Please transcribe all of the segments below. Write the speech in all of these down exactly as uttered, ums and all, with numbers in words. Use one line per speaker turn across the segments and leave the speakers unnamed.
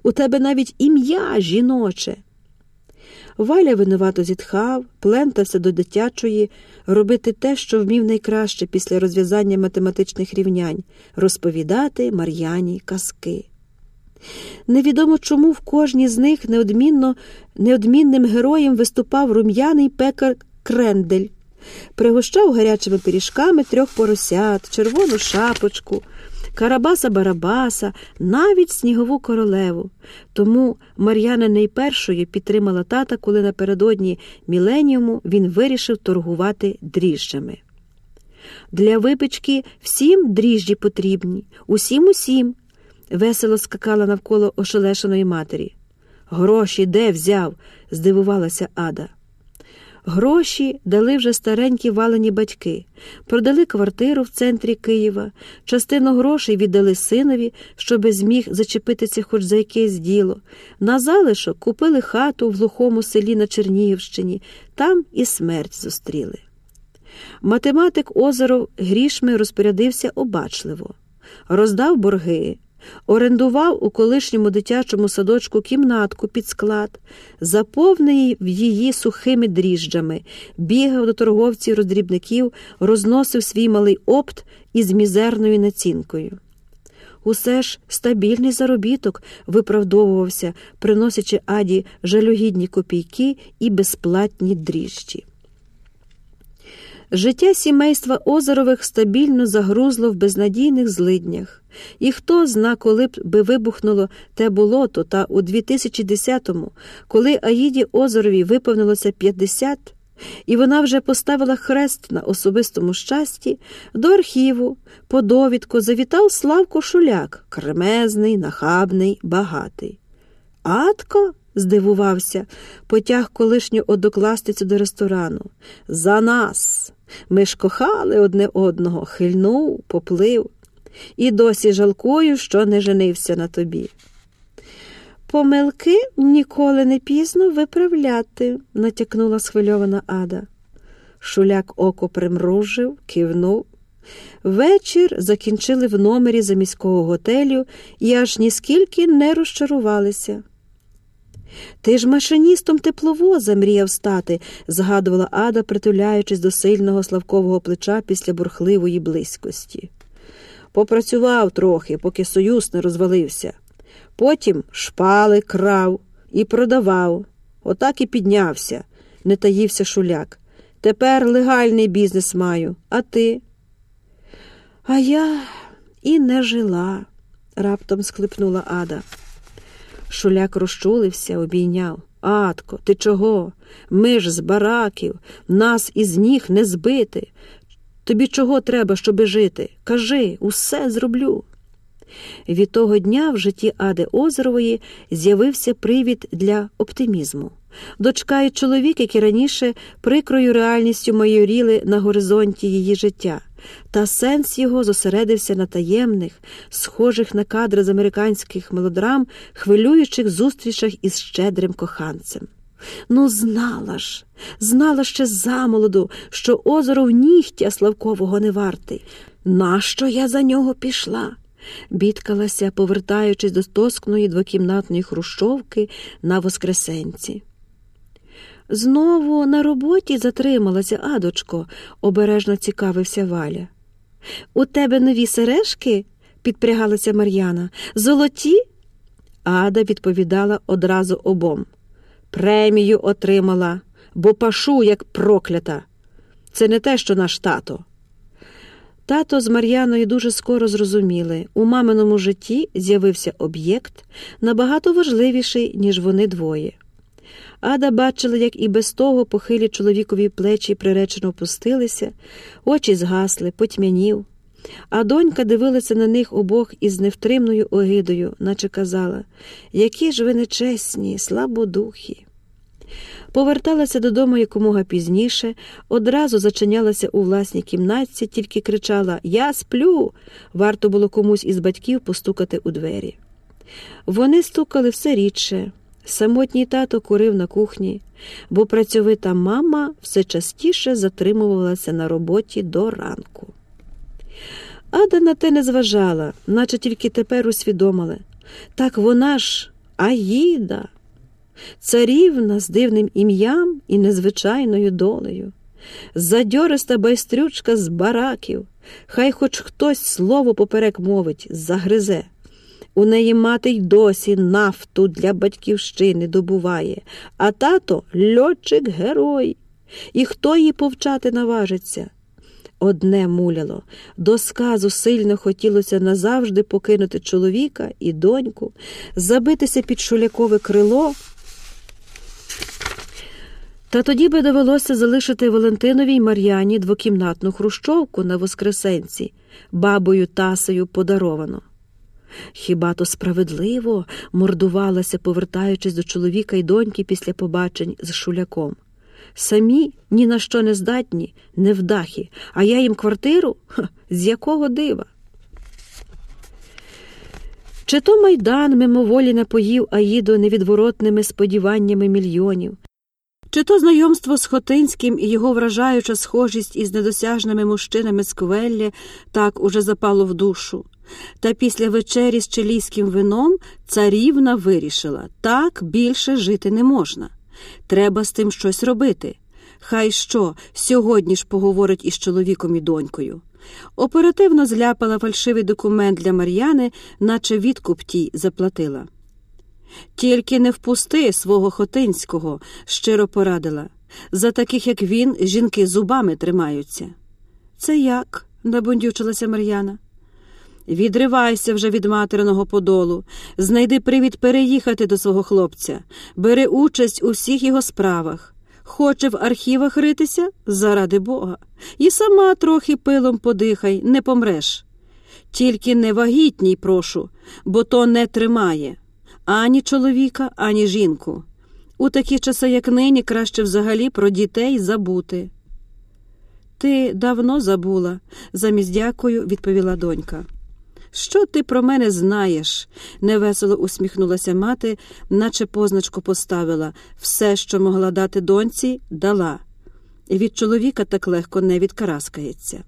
У тебе навіть ім'я жіноче. Валя винувато зітхав, плентався до дитячої, робити те, що вмів найкраще після розв'язання математичних рівнянь – розповідати Мар'яні казки. Невідомо чому в кожній з них неодмінно, неодмінним героєм виступав рум'яний пекар Крендель. Пригощав гарячими пиріжками трьох поросят, червону шапочку, Карабаса-Барабаса, навіть снігову королеву. Тому Мар'яна найпершою підтримала тата, коли напередодні міленіуму він вирішив торгувати дріжджами. «Для випічки всім дріжджі потрібні, усім-усім», – весело скакала навколо ошелешеної матері. «Гроші де взяв?» – здивувалася Ада. Гроші дали вже старенькі Валені батьки. Продали квартиру в центрі Києва, частину грошей віддали синові, щоби зміг зачепитися хоч за якесь діло. На залишок купили хату в глухому селі на Чернігівщині, там і смерть зустріли. Математик Озеров грішми розпорядився обачливо. Роздав борги, орендував у колишньому дитячому садочку кімнатку під склад, заповнив її сухими дріжджами, бігав до торговців-роздрібників, розносив свій малий опт із мізерною націнкою. Усе ж стабільний заробіток виправдовувався, приносячи Аді жалюгідні копійки і безплатні дріжджі. Життя сімейства Озерових стабільно загрузло в безнадійних злиднях. І хто зна, коли б би вибухнуло те болото, та у дві тисячі десятому, коли Аїді Озеровій виповнилося п'ятдесят, і вона вже поставила хрест на особистому щасті, до архіву по довідку завітав Славко Шуляк, кремезний, нахабний, багатий. «Атко?» – здивувався, потяг колишню однокласницю до ресторану. «За нас! Ми ж кохали одне одного, хильнув, поплив. І досі жалкую, що не женився на тобі». «Помилки ніколи не пізно виправляти», – натякнула схвильована Ада. Шуляк око примружив, кивнув. Вечір закінчили в номері заміського готелю і аж ніскільки не розчарувалися. «Ти ж машиністом тепловоза мріяв стати», – згадувала Ада, притуляючись до сильного Славкового плеча після бурхливої близькості. «Попрацював трохи, поки Союз не розвалився. Потім шпали крав і продавав. Отак і піднявся», – не таївся Шуляк. «Тепер легальний бізнес маю. А ти?» «А я і не жила», – раптом схлипнула Ада. Шуляк розчулився, обійняв. «Атко, ти чого? Ми ж з бараків, нас із ніг не збити. Тобі чого треба, щоби жити? Кажи, усе зроблю». Від того дня в житті Ади Озерової з'явився привід для оптимізму. Дочка і чоловік, які раніше прикрою реальністю майоріли на горизонті її життя, та сенс його зосередився на таємних, схожих на кадри з американських мелодрам, хвилюючих зустрічах із щедрим коханцем. Ну, знала ж, знала ще замолоду, що Озеров нігтя Славкового не вартий. Нащо я за нього пішла? Бідкалася, повертаючись до тоскної двокімнатної хрущовки на Воскресенці. «Знову на роботі затрималася, Адочко?» – обережно цікавився Валя. «У тебе нові сережки?» – підпрягалася Мар'яна. «Золоті?» Ада відповідала одразу обом. «Премію отримала, бо пашу, як проклята. Це не те, що наш тато». Тато з Мар'яною дуже скоро зрозуміли, у маминому житті з'явився об'єкт набагато важливіший, ніж вони двоє. Ада бачила, як і без того похилі чоловікові плечі приречено опустилися, очі згасли, потьмянів, а донька дивилася на них обох із невтримною огидою, наче казала: «Які ж ви нечесні, слабодухі». Поверталася додому якомога пізніше, одразу зачинялася у власній кімнатці, тільки кричала «Я сплю!» Варто було комусь із батьків постукати у двері. Вони стукали все рідше. Самотній тато курив на кухні, бо працьовита мама все частіше затримувалася на роботі до ранку. Ада на те не зважала, наче тільки тепер усвідомила. Так вона ж, Аїда, царівна з дивним ім'ям і незвичайною долею, задьориста байстрючка з бараків, хай хоч хтось слово поперек мовить, загризе. У неї мати й досі нафту для батьківщини добуває, а тато – льотчик-герой. І хто її повчати наважиться? Одне муляло – до сказу сильно хотілося назавжди покинути чоловіка і доньку, забитися під шулякове крило. Та тоді би довелося залишити Валентиновій Мар'яні двокімнатну хрущовку на Воскресенці, бабою Тасею подаровано. Хіба то справедливо, мордувалася, повертаючись до чоловіка й доньки після побачень з Шуляком. Самі ні на що не здатні, невдахи, а я їм квартиру? Ха, з якого дива? Чи то Майдан мимоволі напоїв Аїду невідворотними сподіваннями мільйонів, чи то знайомство з Хотинським і його вражаюча схожість із недосяжними мужчинами з Квеллі так уже запало в душу. Та після вечері з чилійським вином царівна вирішила – так більше жити не можна. Треба з тим щось робити. Хай що, сьогодні ж поговорить із чоловіком і донькою. Оперативно зляпала фальшивий документ для Мар'яни, наче відкуп тій заплатила. «Тільки не впусти свого Хотинського», – щиро порадила. «За таких, як він, жінки зубами тримаються». «Це як?» – набундючилася Мар'яна. «Відривайся вже від материного подолу, знайди привід переїхати до свого хлопця, бери участь у всіх його справах. Хоче в архівах ритися? Заради Бога. І сама трохи пилом подихай, не помреш. Тільки не вагітній, прошу, бо то не тримає. Ані чоловіка, ані жінку. У такі часи, як нині, краще взагалі про дітей забути». «Ти давно забула», – замість дякую відповіла донька. «Що ти про мене знаєш?» – невесело усміхнулася мати, наче позначку поставила. Все, що могла дати доньці, дала. Від чоловіка так легко не відкараскається.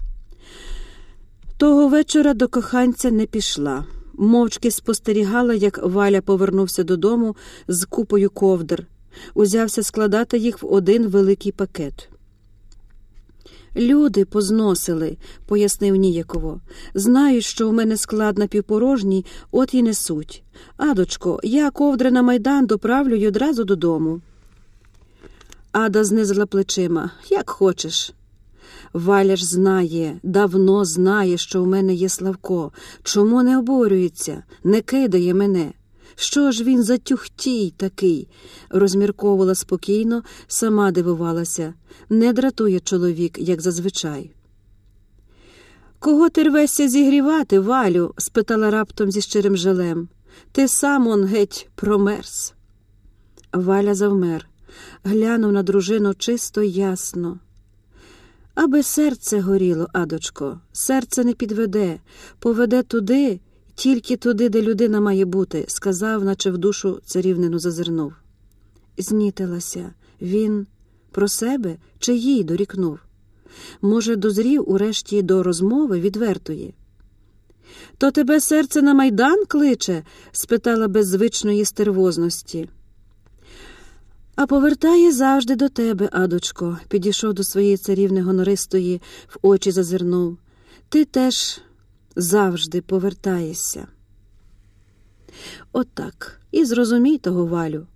Того вечора до коханця не пішла. Мовчки спостерігала, як Валя повернувся додому з купою ковдр. Узявся складати їх в один великий пакет. «Люди позносили», – пояснив ніяково. «Знають, що у мене склад напівпорожній, от і несуть. Адочко, я ковдри на Майдан доправлю й одразу додому». Ада знизила плечима. «Як хочеш». «Валя ж знає, давно знає, що у мене є Славко. Чому не обурюється, не кидає мене? Що ж він за тюхтій такий?» Розмірковувала спокійно, сама дивувалася. Не дратує чоловік, як зазвичай. «Кого ти рвешся зігрівати, Валю?» – спитала раптом зі щирим жалем. «Ти сам он геть промерз». Валя завмер. Глянув на дружину чисто й ясно. «Аби серце горіло, Адочко, серце не підведе, поведе туди, тільки туди, де людина має бути», – сказав, наче в душу царівнину зазирнув. Знітилася. Він про себе чи їй дорікнув? Може, дозрів урешті до розмови відвертої? «То тебе серце на Майдан кличе?» – спитала без звичної стервозності. «А повертає завжди до тебе, Адочко», – підійшов до своєї царівни гонористої, в очі зазирнув. «Ти теж завжди повертаєшся». От так. І зрозумій того, Валю.